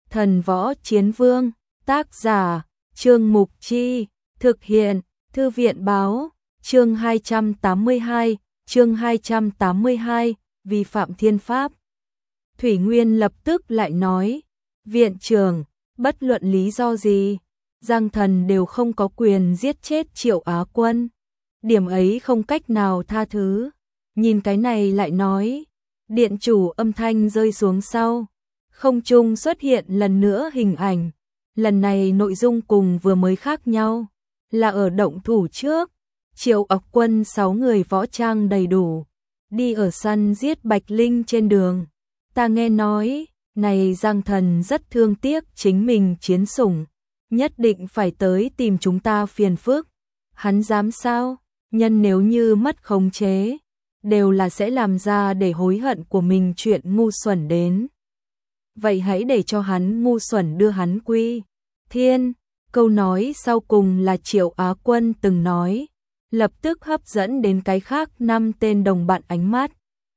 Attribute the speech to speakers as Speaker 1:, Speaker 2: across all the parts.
Speaker 1: Thần Võ Chiến Vương, tác giả, Trương Mục Chi, thực hiện, Thư viện Báo, chương 282, vi phạm thiên pháp. Thủy Nguyên lập tức lại nói, viện trưởng, bất luận lý do gì, Giang Thần đều không có quyền giết chết Triệu Á Quân. Điểm ấy không cách nào tha thứ. Nhìn cái này lại nói, điện chủ âm thanh rơi xuống sau. Không trung xuất hiện lần nữa hình ảnh. Lần này nội dung cùng vừa mới khác nhau. Là ở động thủ trước. Triệu Á Quân 6 người võ trang đầy đủ. Đi ở săn giết Bạch Linh trên đường. Ta nghe nói, này Giang Thần rất thương tiếc chính mình chiến sủng. Nhất định phải tới tìm chúng ta phiền phức. Hắn dám sao? Nhân nếu như mất khống chế, đều là sẽ làm ra để hối hận của mình chuyện ngu xuẩn đến. Vậy hãy để cho hắn ngu xuẩn đưa hắn quy thiên. Câu nói sau cùng là Triệu Á Quân từng nói, lập tức hấp dẫn đến cái khác 5 tên đồng bạn ánh mắt.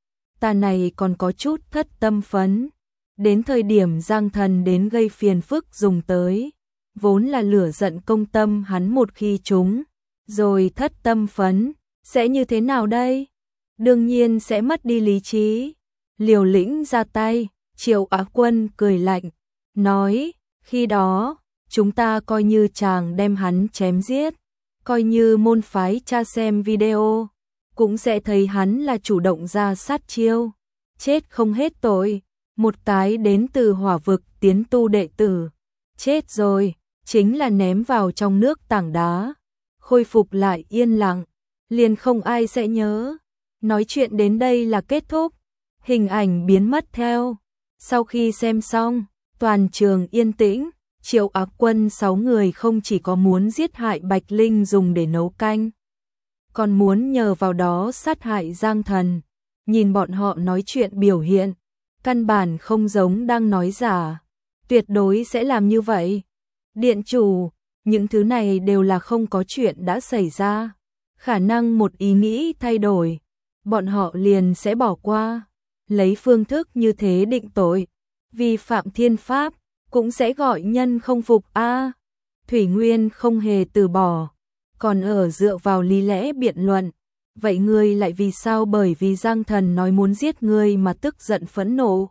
Speaker 1: Ta này còn có chút thất tâm phấn. Đến thời điểm Giang Thần đến gây phiền phức dùng tới, vốn là lửa giận công tâm hắn một khi trúng, rồi thất tâm phấn, sẽ như thế nào đây? Đương nhiên sẽ mất đi lý trí. Liều lĩnh ra tay, Triệu Á Quân cười lạnh, nói, khi đó, chúng ta coi như chàng đem hắn chém giết, coi như môn phái tra xem video, cũng sẽ thấy hắn là chủ động ra sát chiêu, chết không hết tội. Một cái đến từ hỏa vực tiến tu đệ tử, chết rồi, chính là ném vào trong nước tảng đá, khôi phục lại yên lặng, liền không ai sẽ nhớ. Nói chuyện đến đây là kết thúc, hình ảnh biến mất theo. Sau khi xem xong, toàn trường yên tĩnh. Triệu Á Quân 6 người không chỉ có muốn giết hại Bạch Linh dùng để nấu canh, còn muốn nhờ vào đó sát hại Giang Thần. Nhìn bọn họ nói chuyện biểu hiện, căn bản không giống đang nói giả, tuyệt đối sẽ làm như vậy. Điện chủ, những thứ này đều là không có chuyện đã xảy ra, khả năng một ý nghĩ thay đổi, bọn họ liền sẽ bỏ qua, lấy phương thức như thế định tội, vi phạm thiên pháp, cũng sẽ gọi nhân không phục a. Thủy Nguyên không hề từ bỏ, còn ở dựa vào lý lẽ biện luận. Vậy ngươi lại vì sao bởi vì Giang Thần nói muốn giết ngươi mà tức giận phẫn nộ?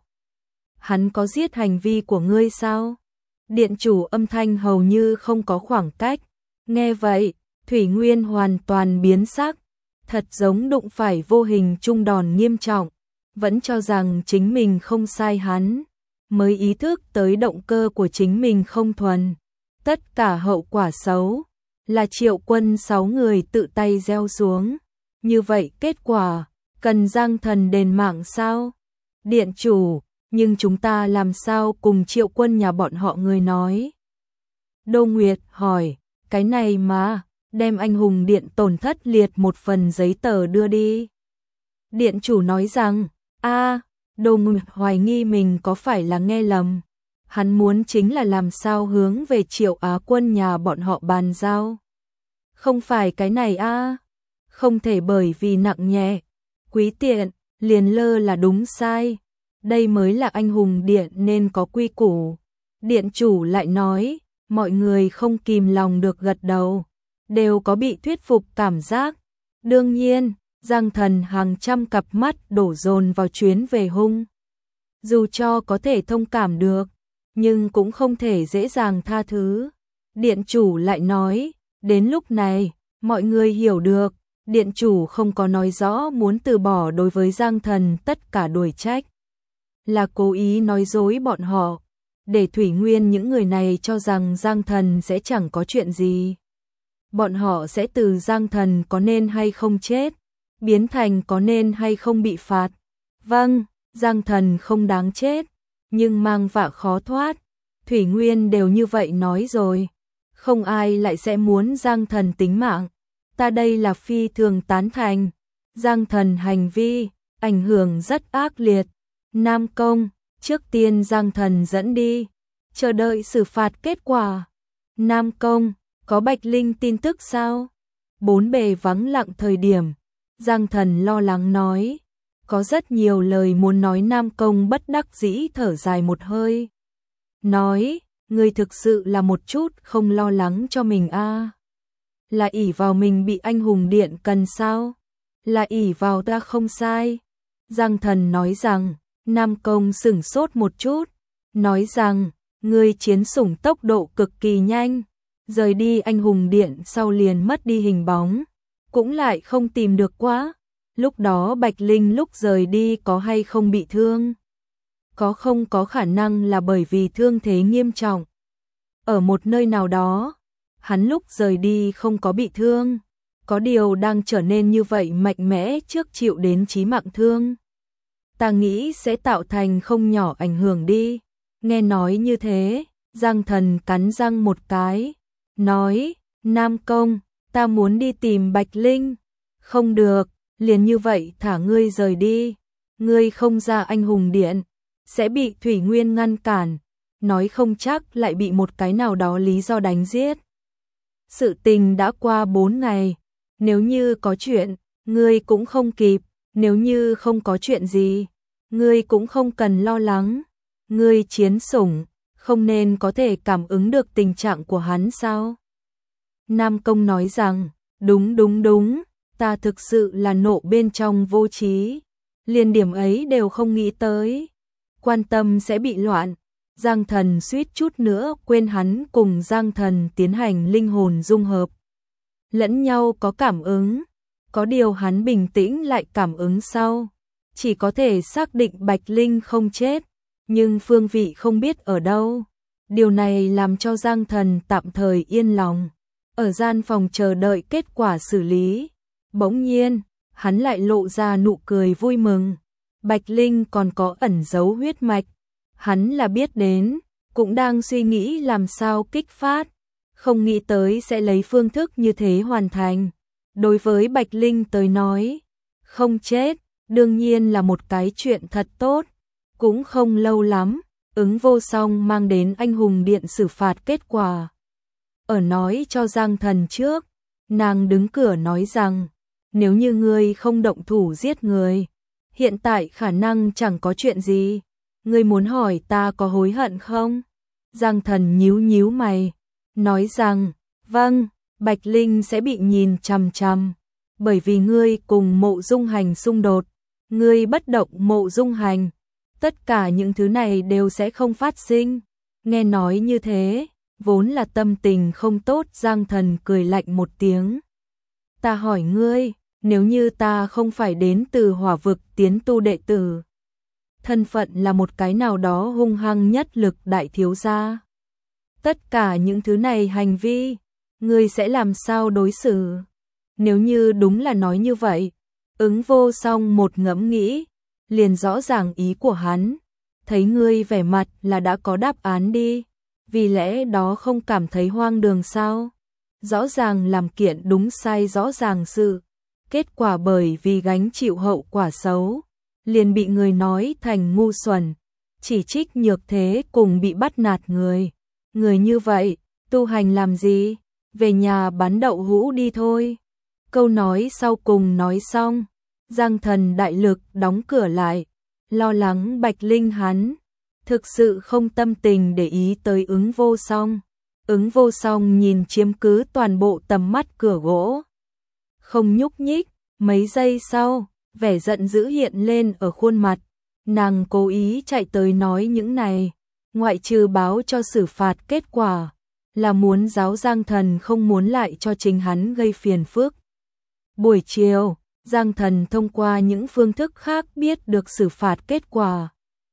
Speaker 1: Hắn có giết hành vi của ngươi sao? Điện chủ âm thanh hầu như không có khoảng cách. Nghe vậy, Thủy Nguyên hoàn toàn biến sắc. Thật giống đụng phải vô hình trung đòn nghiêm trọng. Vẫn cho rằng chính mình không sai hắn. Mới ý thức tới động cơ của chính mình không thuần. Tất cả hậu quả xấu là Triệu Quân 6 người tự tay gieo xuống. Như vậy kết quả, cần Giang Thần đền mạng sao? Điện chủ, nhưng chúng ta làm sao cùng Triệu Quân nhà bọn họ người nói? Đô Nguyệt hỏi, cái này mà, đem anh hùng điện tổn thất liệt một phần giấy tờ đưa đi. Điện chủ nói rằng, Đô Nguyệt hoài nghi mình có phải là nghe lầm. Hắn muốn chính là làm sao hướng về Triệu Á Quân nhà bọn họ bàn giao. Không phải cái này không thể bởi vì nặng nhẹ, quý tiện, liền lơ là đúng sai. Đây mới là anh hùng điện nên có quy củ. Điện chủ lại nói, mọi người không kìm lòng được gật đầu, đều có bị thuyết phục cảm giác. Đương nhiên, Giang Thần hàng trăm cặp mắt đổ dồn vào chuyến về hung. Dù cho có thể thông cảm được, nhưng cũng không thể dễ dàng tha thứ. Điện chủ lại nói, đến lúc này, mọi người hiểu được, điện chủ không có nói rõ muốn từ bỏ đối với Giang Thần tất cả đuổi trách. Là cố ý nói dối bọn họ, để Thủy Nguyên những người này cho rằng Giang Thần sẽ chẳng có chuyện gì. Bọn họ sẽ từ Giang Thần có nên hay không chết, biến thành có nên hay không bị phạt. Vâng, Giang Thần không đáng chết, nhưng mang vạ khó thoát. Thủy Nguyên đều như vậy nói rồi, không ai lại sẽ muốn Giang Thần tính mạng. Ta đây là phi thường tán thành. Giang Thần hành vi, ảnh hưởng rất ác liệt. Nam Công, trước tiên Giang Thần dẫn đi, chờ đợi xử phạt kết quả. Nam Công, có Bạch Linh tin tức sao? Bốn bề vắng lặng thời điểm, Giang Thần lo lắng nói, có rất nhiều lời muốn nói. Nam Công bất đắc dĩ thở dài một hơi. nói, ngươi thực sự là một chút không lo lắng cho mình a? Là ỷ vào mình bị anh hùng điện cần sao? Là ỷ vào ta không sai. Giang Thần nói rằng, Nam Công sửng sốt một chút, nói rằng, ngươi chiến sủng tốc độ cực kỳ nhanh, rời đi anh hùng điện sau liền mất đi hình bóng, cũng lại không tìm được quá. Lúc đó Bạch Linh lúc rời đi có hay không bị thương? Có không có khả năng là bởi vì thương thế nghiêm trọng. Ở một nơi nào đó, hắn lúc rời đi không có bị thương, có điều đang trở nên như vậy mạnh mẽ trước chịu đến chí mạng thương. Ta nghĩ sẽ tạo thành không nhỏ ảnh hưởng đi. Nghe nói như thế, Giang Thần cắn răng một cái, nói, Nam Công, ta muốn đi tìm Bạch Linh. Không được, liền như vậy thả ngươi rời đi. Ngươi không ra anh hùng điện, sẽ bị Thủy Nguyên ngăn cản, nói không chắc lại bị một cái nào đó lý do đánh giết. Sự tình đã qua 4 ngày, nếu như có chuyện, ngươi cũng không kịp, nếu như không có chuyện gì, ngươi cũng không cần lo lắng. Ngươi chiến sủng, không nên có thể cảm ứng được tình trạng của hắn sao? Nam Công nói rằng, đúng, ta thực sự là nộ bên trong vô trí, liền điểm ấy đều không nghĩ tới, quan tâm sẽ bị loạn. Giang Thần suýt chút nữa quên hắn cùng Giang Thần tiến hành linh hồn dung hợp, lẫn nhau có cảm ứng, có điều hắn bình tĩnh lại cảm ứng sau, chỉ có thể xác định Bạch Linh không chết, nhưng phương vị không biết ở đâu. Điều này làm cho Giang Thần tạm thời yên lòng. Ở gian phòng chờ đợi kết quả xử lý, bỗng nhiên, hắn lại lộ ra nụ cười vui mừng. Bạch Linh còn có ẩn giấu huyết mạch, hắn là biết đến, cũng đang suy nghĩ làm sao kích phát, không nghĩ tới sẽ lấy phương thức như thế hoàn thành. Đối với Bạch Linh tới nói, không chết, đương nhiên là một cái chuyện thật tốt. Cũng không lâu lắm, ứng vô song mang đến anh hùng điện xử phạt kết quả. Ở nói cho Giang Thần trước, nàng đứng cửa nói rằng, nếu như ngươi không động thủ giết người, hiện tại khả năng chẳng có chuyện gì. Ngươi muốn hỏi ta có hối hận không? Giang Thần nhíu mày, nói rằng, vâng, Bạch Linh sẽ bị nhìn chằm chằm, bởi vì ngươi cùng Mộ Dung Hành xung đột, ngươi bất động Mộ Dung Hành, tất cả những thứ này đều sẽ không phát sinh. Nghe nói như thế, vốn là tâm tình không tốt, Giang Thần cười lạnh một tiếng. Ta hỏi ngươi, nếu như ta không phải đến từ Hỏa vực tiến tu đệ tử, thân phận là một cái nào đó hung hăng nhất lực đại thiếu gia, tất cả những thứ này hành vi, ngươi sẽ làm sao đối xử? Nếu như đúng là nói như vậy, ứng vô song một ngẫm nghĩ, liền rõ ràng ý của hắn, thấy ngươi vẻ mặt là đã có đáp án đi, vì lẽ đó không cảm thấy hoang đường sao? Rõ ràng làm kiện đúng sai rõ ràng sự, kết quả bởi vì gánh chịu hậu quả xấu, liền bị người nói thành ngu xuẩn, chỉ trích nhược thế cùng bị bắt nạt người. Người như vậy, tu hành làm gì? Về nhà bán đậu hũ đi thôi. Câu nói sau cùng nói xong, Giang Thần đại lực đóng cửa lại, lo lắng Bạch Linh hắn, thực sự không tâm tình để ý tới ứng vô song. Ứng vô song nhìn chiếm cứ toàn bộ tầm mắt cửa gỗ, không nhúc nhích. Mấy giây sau, vẻ giận dữ hiện lên ở khuôn mặt, nàng cố ý chạy tới nói những này, ngoại trừ báo cho xử phạt kết quả, là muốn giáo Giang Thần không muốn lại cho chính hắn gây phiền phức. Buổi chiều, Giang Thần thông qua những phương thức khác biết được xử phạt kết quả.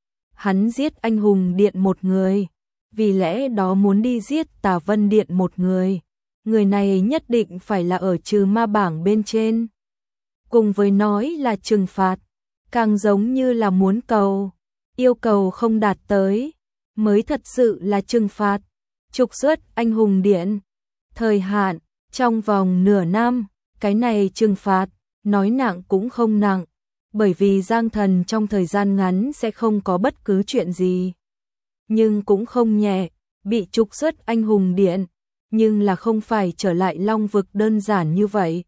Speaker 1: Hắn giết anh hùng điện một người, vì lẽ đó muốn đi giết Tà Vân điện một người. Người này nhất định phải là ở trừ ma bảng bên trên. Cùng với nói là trừng phạt, càng giống như là muốn cầu, yêu cầu không đạt tới, mới thật sự là trừng phạt. Trục xuất anh hùng điện, thời hạn, trong vòng nửa năm, cái này trừng phạt, nói nặng cũng không nặng, bởi vì Giang Thần trong thời gian ngắn sẽ không có bất cứ chuyện gì. Nhưng cũng không nhẹ, bị trục xuất anh hùng điện, nhưng là không phải trở lại Long vực đơn giản như vậy.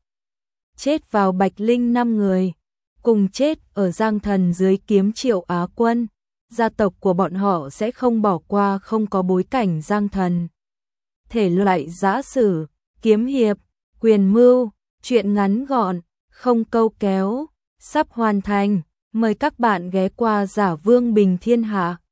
Speaker 1: Chết vào Bạch Linh 5 người, cùng chết ở Giang Thần dưới kiếm Triệu Á Quân. gia tộc của bọn họ sẽ không bỏ qua không có bối cảnh Giang Thần. Thể loại giã sử, kiếm hiệp, quyền mưu, truyện ngắn gọn, không câu kéo, sắp hoàn thành. Mời các bạn ghé qua Giả Vương Bình Thiên Hạ.